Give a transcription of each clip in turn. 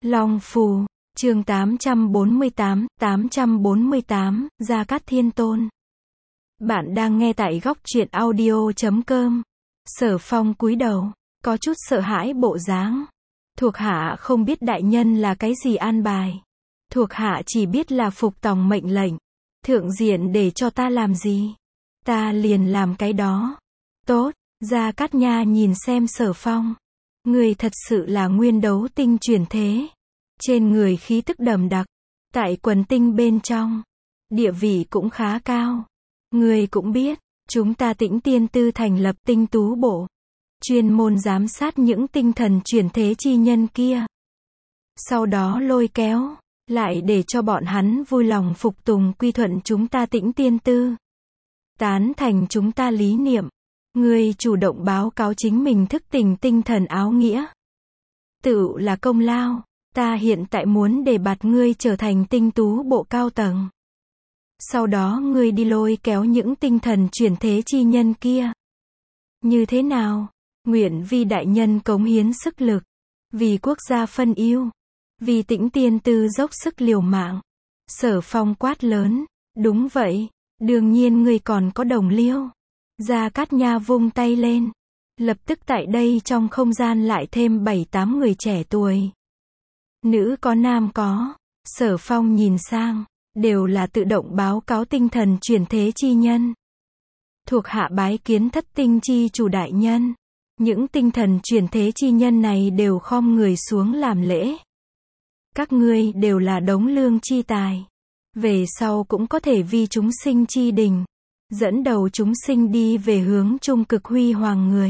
Long Phù, chương 848, Gia Cát Thiên Tôn. Bạn đang nghe tại góc truyện audio.com. Sở Phong cúi đầu, có chút sợ hãi bộ dáng. Thuộc hạ không biết đại nhân là cái gì an bài. Thuộc hạ chỉ biết là phục tòng mệnh lệnh. Thượng diện để cho ta làm gì, ta liền làm cái đó. Tốt, Gia Cát Nha nhìn xem Sở Phong. Người thật sự là nguyên đấu tinh chuyển thế. Trên người khí tức đậm đặc, tại quần tinh bên trong, địa vị cũng khá cao. Người cũng biết, chúng ta Tĩnh Tiên Tư thành lập tinh tú bộ, chuyên môn giám sát những tinh thần chuyển thế chi nhân kia. Sau đó lôi kéo, lại để cho bọn hắn vui lòng phục tùng quy thuận chúng ta Tĩnh Tiên Tư. Tán thành chúng ta lý niệm. Người chủ động báo cáo chính mình thức tỉnh tinh thần áo nghĩa. Tự là công lao. Ta hiện tại muốn đề bạt ngươi trở thành tinh tú bộ cao tầng. Sau đó ngươi đi lôi kéo những tinh thần chuyển thế chi nhân kia. Như thế nào? Nguyện vì đại nhân cống hiến sức lực. Vì quốc gia phân ưu. Vì Tĩnh Tiên Tư dốc sức liều mạng. Sở Phong quát lớn. Đúng vậy. Đương nhiên ngươi còn có đồng liêu. Gia Cát Nha vung tay lên. Lập tức tại đây trong không gian lại thêm 7-8 người trẻ tuổi. Nữ có nam có. Sở Phong nhìn sang, đều là tự động báo cáo tinh thần chuyển thế chi nhân. Thuộc hạ bái kiến Thất Tinh chi chủ đại nhân. Những tinh thần chuyển thế chi nhân này đều khom người xuống làm lễ. Các ngươi đều là đống lương chi tài. Về sau cũng có thể vi chúng sinh chi đình, dẫn đầu chúng sinh đi về hướng trung cực huy hoàng người.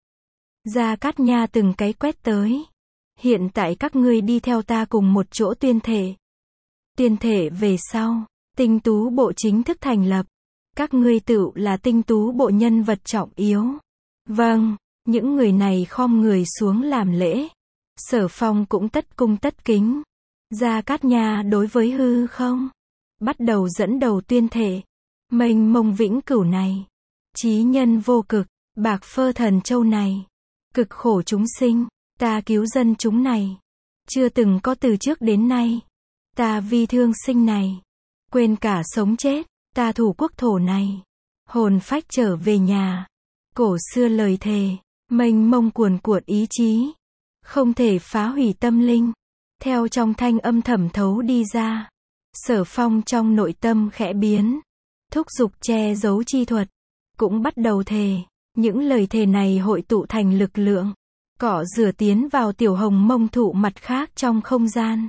Gia Cát Nha từng cái quét tới. Hiện tại các ngươi đi theo ta cùng một chỗ tuyên thể. Tuyên thể về sau, tinh tú bộ chính thức thành lập. Các ngươi tự là tinh tú bộ nhân vật trọng yếu. Vâng, những người này khom người xuống làm lễ. Sở Phong cũng tất cung tất kính. Gia Cát Nha đối với hư không, bắt đầu dẫn đầu tuyên thể. Mênh mông vĩnh cửu này, chí nhân vô cực, bạc phơ thần châu này, cực khổ chúng sinh. Ta cứu dân chúng này, chưa từng có từ trước đến nay. Ta vi thương sinh này, quên cả sống chết. Ta thủ quốc thổ này, hồn phách trở về nhà. Cổ xưa lời thề, mênh mông cuồn cuộn ý chí, không thể phá hủy tâm linh. Theo trong thanh âm thẩm thấu đi ra, Sở Phong trong nội tâm khẽ biến, thúc giục che giấu chi thuật, cũng bắt đầu thề. Những lời thề này hội tụ thành lực lượng, cọ rửa tiến vào tiểu hồng mông thụ mặt khác trong không gian.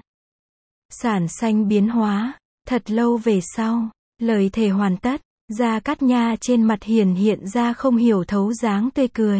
Sản sanh biến hóa. Thật lâu về sau, lời thề hoàn tất, Gia Cát Nha trên mặt hiện ra không hiểu thấu dáng tươi cười.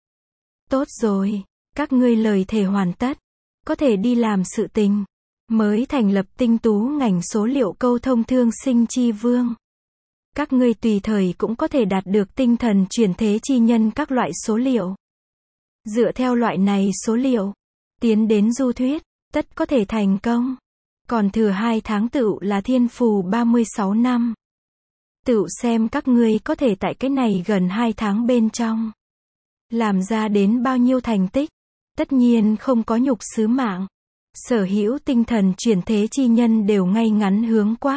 Tốt rồi, các ngươi lời thề hoàn tất, có thể đi làm sự tình. Mới thành lập tinh tú ngành số liệu câu thông thương sinh chi vương. Các ngươi tùy thời cũng có thể đạt được tinh thần chuyển thế chi nhân các loại số liệu. Dựa theo loại này số liệu, tiến đến du thuyết, tất có thể thành công. Còn thừa 2 tháng tựu là thiên phù 36 năm. Tựu xem các ngươi có thể tại cái này gần 2 tháng bên trong làm ra đến bao nhiêu thành tích. Tất nhiên không có nhục sứ mạng. Sở hữu tinh thần chuyển thế chi nhân đều ngay ngắn hướng quát.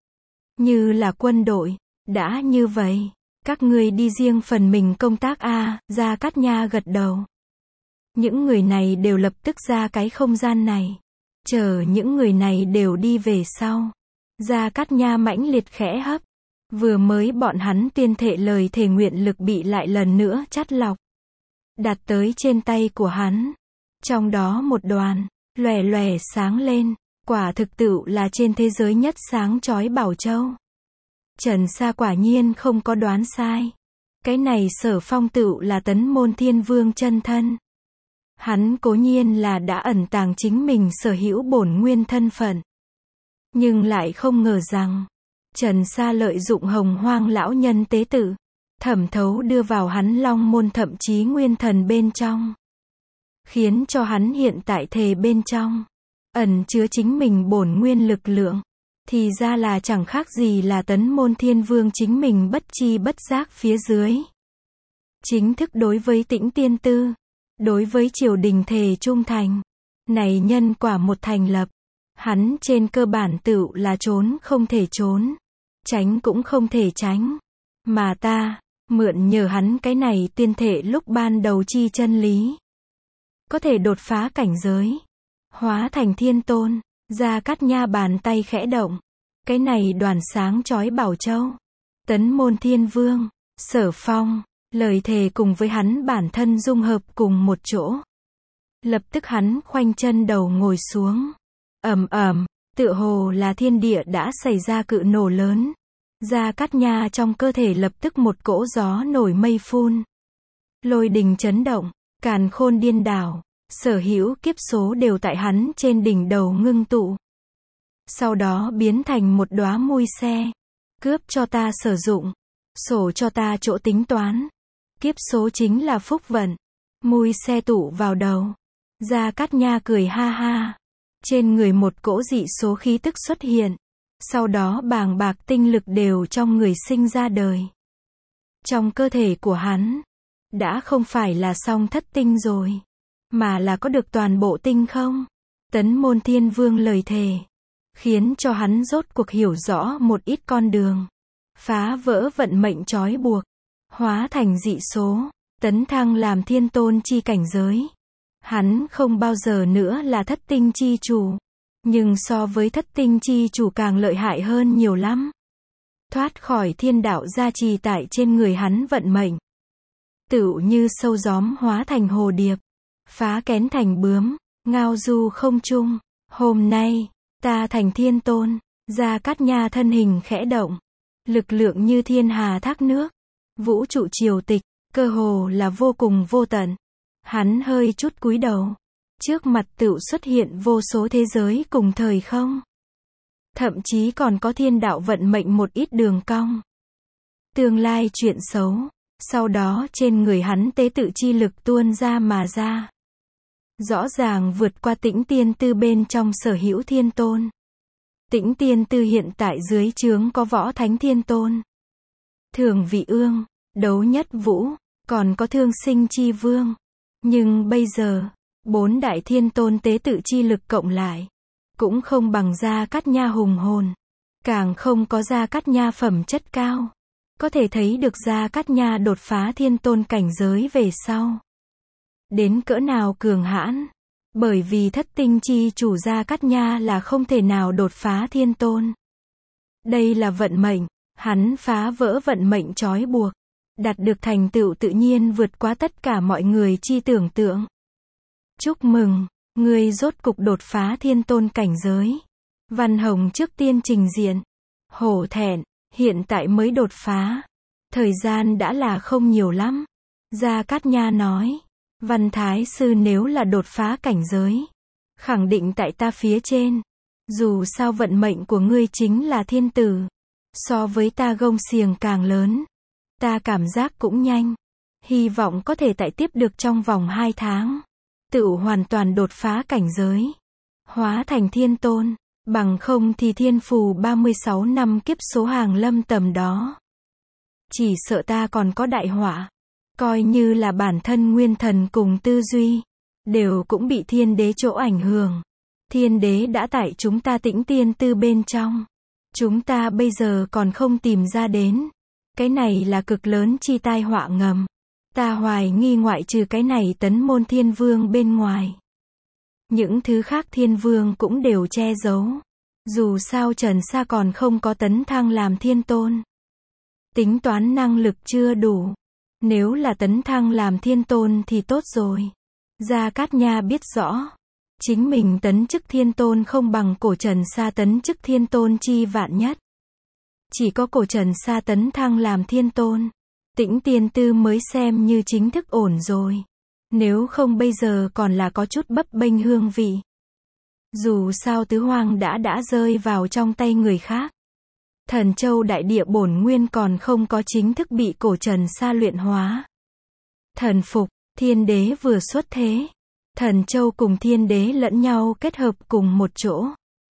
Như là quân đội. Đã như vậy, các ngươi đi riêng phần mình công tác a. Gia Cát Nha gật đầu. Những người này đều lập tức ra cái không gian này. Chờ những người này đều đi về sau, Gia Cát Nha mãnh liệt khẽ hấp. Vừa mới bọn hắn tuyên thệ lời thề nguyện lực bị lại lần nữa chắt lọc, đặt tới trên tay của hắn. Trong đó một đoàn, lòe lòe sáng lên, quả thực tự là trên thế giới nhất sáng chói bảo châu. Trần Sa quả nhiên không có đoán sai. Cái này Sở Phong tự là Tấn Môn Thiên Vương chân thân. Hắn cố nhiên là đã ẩn tàng chính mình sở hữu bổn nguyên thân phận. Nhưng lại không ngờ rằng, Trần Sa lợi dụng Hồng Hoang lão nhân tế tự, thẩm thấu đưa vào hắn long môn thậm chí nguyên thần bên trong. Khiến cho hắn hiện tại thề bên trong, ẩn chứa chính mình bổn nguyên lực lượng. Thì ra là chẳng khác gì là Tấn Môn Thiên Vương chính mình bất chi bất giác phía dưới. Chính thức đối với Tĩnh Tiên Tư, đối với triều đình thề trung thành. Này nhân quả một thành lập. Hắn trên cơ bản tựu là trốn không thể trốn. Tránh cũng không thể tránh. Mà ta, mượn nhờ hắn cái này tiên thể lúc ban đầu chi chân lý. Có thể đột phá cảnh giới. Hóa thành thiên tôn. Gia Cát Nha bàn tay khẽ động. Cái này đoàn sáng chói bảo châu. Tấn môn thiên vương. Sở Phong. Lời thề cùng với hắn bản thân dung hợp cùng một chỗ. Lập tức hắn khoanh chân đầu ngồi xuống. Ầm ầm, tựa hồ là thiên địa đã xảy ra cự nổ lớn. Gia Cát Nha trong cơ thể lập tức một cỗ gió nổi mây phun. Lôi đình chấn động, càn khôn điên đảo, sở hữu kiếp số đều tại hắn trên đỉnh đầu ngưng tụ. Sau đó biến thành một đóa mui xe. Cướp cho ta sử dụng, sổ cho ta chỗ tính toán. Kiếp số chính là phúc vận. Mui xe tụ vào đầu. Gia Cát Nha cười ha ha. Trên người một cỗ dị số khí tức xuất hiện. Sau đó bàng bạc tinh lực đều trong người sinh ra đời. Trong cơ thể của hắn, đã không phải là song thất tinh rồi, mà là có được toàn bộ tinh không. Tấn môn thiên vương lời thề, khiến cho hắn rốt cuộc hiểu rõ một ít con đường. Phá vỡ vận mệnh trói buộc, hóa thành dị số, tấn thăng làm thiên tôn chi cảnh giới. Hắn không bao giờ nữa là thất tinh chi chủ. Nhưng so với thất tinh chi chủ càng lợi hại hơn nhiều lắm. Thoát khỏi thiên đạo gia trì tại trên người hắn vận mệnh. Tựu như sâu gióm hóa thành hồ điệp. Phá kén thành bướm, ngao du không trung. Hôm nay, ta thành thiên tôn. Gia Cát Nha thân hình khẽ động. Lực lượng như thiên hà thác nước. Vũ trụ triều tịch, cơ hồ là vô cùng vô tận. Hắn hơi chút cúi đầu. Trước mặt tựu xuất hiện vô số thế giới cùng thời không. Thậm chí còn có thiên đạo vận mệnh một ít đường cong. Tương lai chuyện xấu. Sau đó trên người hắn tế tự chi lực tuôn ra mà ra. Rõ ràng vượt qua Tĩnh Tiên Tư bên trong sở hữu thiên tôn. Tĩnh Tiên Tư hiện tại dưới trướng có Võ Thánh Thiên Tôn. Thường Vị Ương, Đấu Nhất Vũ, còn có Thương Sinh Chi Vương. Nhưng bây giờ, 4 đại thiên tôn tế tự chi lực cộng lại, cũng không bằng Gia Cát Nha hùng hồn, càng không có Gia Cát Nha phẩm chất cao. Có thể thấy được Gia Cát Nha đột phá thiên tôn cảnh giới về sau. Đến cỡ nào cường hãn, bởi vì thất tinh chi chủ Gia Cát Nha là không thể nào đột phá thiên tôn. Đây là vận mệnh, hắn phá vỡ vận mệnh trói buộc, đạt được thành tựu tự nhiên vượt quá tất cả mọi người chi tưởng tượng. Chúc mừng, ngươi rốt cục đột phá thiên tôn cảnh giới. Văn Hồng trước tiên trình diện. Hổ thẹn, hiện tại mới đột phá. Thời gian đã là không nhiều lắm. Gia Cát Nha nói, Văn Thái Sư nếu là đột phá cảnh giới, khẳng định tại ta phía trên. Dù sao vận mệnh của ngươi chính là thiên tử. So với ta gông xiềng càng lớn. Ta cảm giác cũng nhanh. Hy vọng có thể tại tiếp được trong vòng 2 tháng. Tựu hoàn toàn đột phá cảnh giới. Hóa thành thiên tôn. Bằng không thì thiên phù 36 năm kiếp số hàng lâm tầm đó. Chỉ sợ ta còn có đại họa. Coi như là bản thân nguyên thần cùng tư duy. Đều cũng bị thiên đế chỗ ảnh hưởng. Thiên đế đã tại chúng ta Tĩnh Tiên Tư bên trong. Chúng ta bây giờ còn không tìm ra đến. Cái này là cực lớn chi tai họa ngầm. Ta hoài nghi ngoại trừ cái này Tấn môn thiên vương bên ngoài. Những thứ khác thiên vương cũng đều che giấu. Dù sao Trần Sa còn không có tấn thăng làm thiên tôn. Tính toán năng lực chưa đủ. Nếu là tấn thăng làm thiên tôn thì tốt rồi. Gia Cát Nha biết rõ. Chính mình tấn chức thiên tôn không bằng cổ Trần Sa tấn chức thiên tôn chi vạn nhất. Chỉ có cổ Trần Sa tấn thăng làm thiên tôn. Tĩnh Tiên Tư mới xem như chính thức ổn rồi. Nếu không bây giờ còn là có chút bấp bênh hương vị. Dù sao tứ hoang đã rơi vào trong tay người khác. Thần Châu đại địa bổn nguyên còn không có chính thức bị cổ Trần Sa luyện hóa. Thần phục, thiên đế vừa xuất thế. Thần Châu cùng thiên đế lẫn nhau kết hợp cùng một chỗ.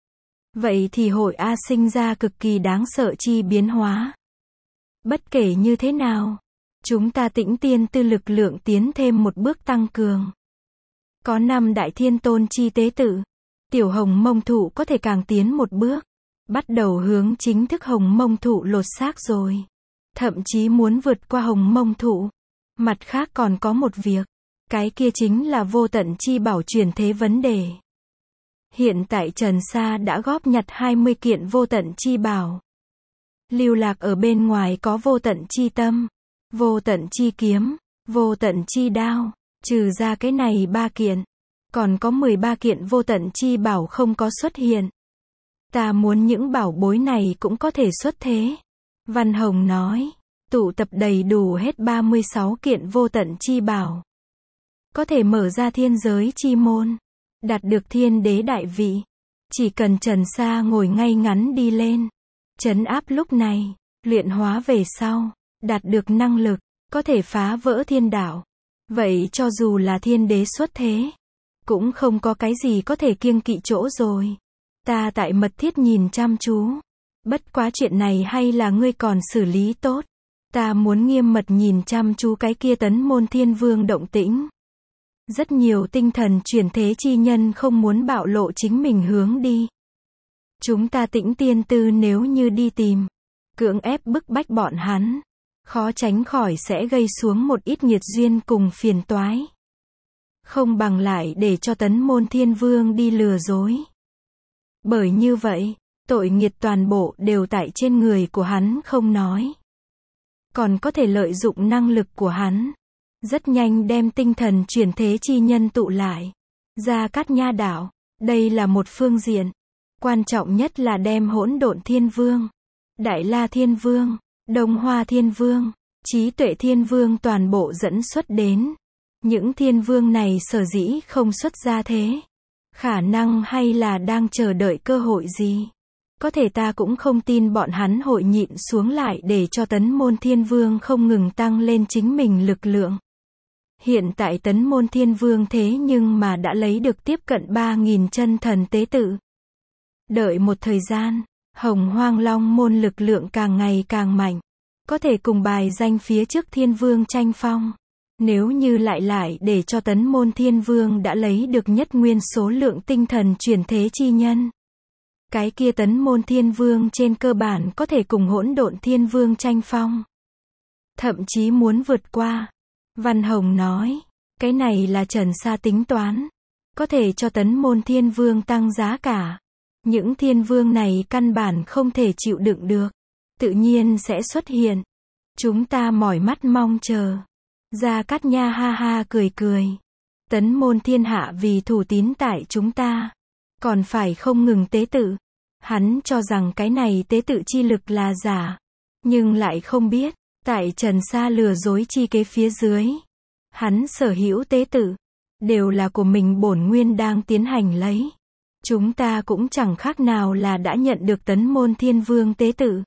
Vậy thì hội A sinh ra cực kỳ đáng sợ chi biến hóa. Bất kể như thế nào, chúng ta Tĩnh Tiên Tư lực lượng tiến thêm một bước tăng cường. Có 5 đại thiên tôn chi tế tự. Tiểu Hồng Mông Thụ có thể càng tiến một bước. Bắt đầu hướng chính thức Hồng Mông Thụ lột xác rồi. Thậm chí muốn vượt qua Hồng Mông Thụ. Mặt khác còn có một việc. Cái kia chính là vô tận chi bảo chuyển thế vấn đề. Hiện tại Trần Sa đã góp nhặt 20 kiện vô tận chi bảo. Lưu lạc ở bên ngoài có vô tận chi tâm, vô tận chi kiếm, vô tận chi đao. Trừ ra cái này 3 kiện. Còn có 13 kiện vô tận chi bảo không có xuất hiện. Ta muốn những bảo bối này cũng có thể xuất thế. Văn Hồng nói. Tụ tập đầy đủ hết 36 kiện vô tận chi bảo. Có thể mở ra thiên giới chi môn. Đạt được thiên đế đại vị. Chỉ cần Trần Sa ngồi ngay ngắn đi lên. Trấn áp lúc này. Luyện hóa về sau. Đạt được năng lực. Có thể phá vỡ thiên đạo. Vậy cho dù là thiên đế xuất thế. Cũng không có cái gì có thể kiêng kỵ chỗ rồi. Ta tại mật thiết nhìn chăm chú. Bất quá chuyện này hay là ngươi còn xử lý tốt. Ta muốn nghiêm mật nhìn chăm chú cái kia Tấn Môn Thiên Vương động tĩnh. Rất nhiều tinh thần chuyển thế chi nhân không muốn bạo lộ chính mình hướng đi. Chúng ta Tĩnh Tiên Tư nếu như đi tìm, cưỡng ép bức bách bọn hắn, khó tránh khỏi sẽ gây xuống một ít nghiệt duyên cùng phiền toái. Không bằng lại để cho Tấn Môn Thiên Vương đi lừa dối. Bởi như vậy, tội nghiệt toàn bộ đều tại trên người của hắn không nói. Còn có thể lợi dụng năng lực của hắn. Rất nhanh đem tinh thần chuyển thế chi nhân tụ lại. Gia Cát Nha đảo. Đây là một phương diện. Quan trọng nhất là đem Hỗn Độn Thiên Vương, Đại La Thiên Vương, Đông Hoa Thiên Vương, Trí Tuệ Thiên Vương toàn bộ dẫn xuất đến. Những thiên vương này sở dĩ không xuất ra thế. Khả năng hay là đang chờ đợi cơ hội gì. Có thể ta cũng không tin bọn hắn hội nhịn xuống lại để cho Tấn Môn Thiên Vương không ngừng tăng lên chính mình lực lượng. Hiện tại Tấn Môn Thiên Vương thế nhưng mà đã lấy được tiếp cận 3.000 chân thần tế tự. Đợi một thời gian, Hồng Hoang Long môn lực lượng càng ngày càng mạnh. Có thể cùng bài danh phía trước Thiên Vương tranh phong. Nếu như lại để cho Tấn Môn Thiên Vương đã lấy được nhất nguyên số lượng tinh thần chuyển thế chi nhân. Cái kia Tấn Môn Thiên Vương trên cơ bản có thể cùng Hỗn Độn Thiên Vương tranh phong. Thậm chí muốn vượt qua. Văn Hồng nói, cái này là Trần Sa tính toán. Có thể cho Tấn Môn Thiên Vương tăng giá cả. Những thiên vương này căn bản không thể chịu đựng được. Tự nhiên sẽ xuất hiện. Chúng ta mỏi mắt mong chờ. Gia Cát Nha ha ha cười cười. Tấn Môn Thiên Hạ vì thủ tín tại chúng ta. Còn phải không ngừng tế tự. Hắn cho rằng cái này tế tự chi lực là giả. Nhưng lại không biết. Tại Trần Sa lừa dối chi kế phía dưới. Hắn sở hữu tế tự. Đều là của mình bổn nguyên đang tiến hành lấy. Chúng ta cũng chẳng khác nào là đã nhận được Tấn Môn Thiên Vương tế tự.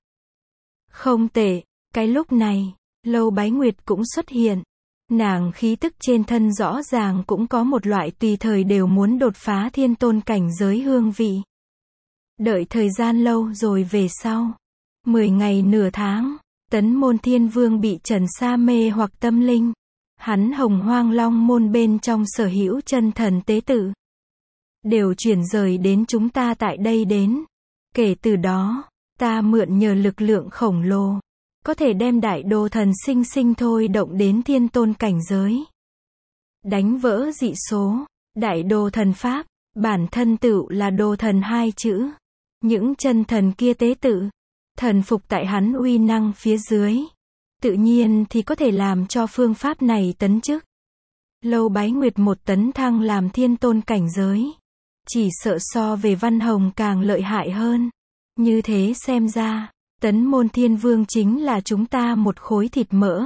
Không tệ. Cái lúc này, Lâu Bái Nguyệt cũng xuất hiện. Nàng khí tức trên thân rõ ràng cũng có một loại tùy thời đều muốn đột phá thiên tôn cảnh giới hương vị. Đợi thời gian lâu rồi về sau. 10 ngày nửa tháng, Tấn Môn Thiên Vương bị Trần Sa mê hoặc tâm linh. Hắn Hồng Hoang Long môn bên trong sở hữu chân thần tế tự. Đều chuyển rời đến chúng ta tại đây đến. Kể từ đó, ta mượn nhờ lực lượng khổng lồ. Có thể đem đại đồ thần sinh sinh thôi động đến thiên tôn cảnh giới. Đánh vỡ dị số, đại đồ thần pháp, bản thân tựu là đồ thần 2 chữ. Những chân thần kia tế tự, thần phục tại hắn uy năng phía dưới. Tự nhiên thì có thể làm cho phương pháp này tấn chức. Lâu Bái Nguyệt một tấn thăng làm thiên tôn cảnh giới. Chỉ sợ so về Văn Hồng càng lợi hại hơn. Như thế xem ra, Tấn Môn Thiên Vương chính là chúng ta một khối thịt mỡ.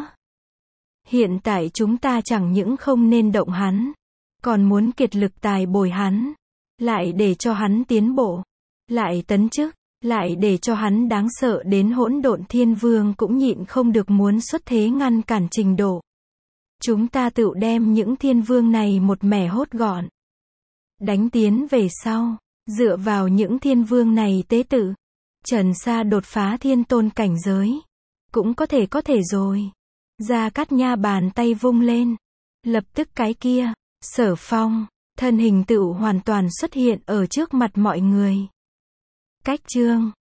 Hiện tại chúng ta chẳng những không nên động hắn, còn muốn kiệt lực tài bồi hắn, lại để cho hắn tiến bộ, lại tấn chức, lại để cho hắn đáng sợ đến Hỗn Độn Thiên Vương cũng nhịn không được muốn xuất thế ngăn cản trình độ. Chúng ta tự đem những thiên vương này một mẻ hốt gọn. Đánh tiến về sau, dựa vào những thiên vương này tế tự. Trần Sa đột phá thiên tôn cảnh giới. Cũng có thể rồi. Gia Cát Nha bàn tay vung lên. Lập tức cái kia, Sở Phong, Thân hình tựu hoàn toàn xuất hiện ở trước mặt mọi người. Cách chương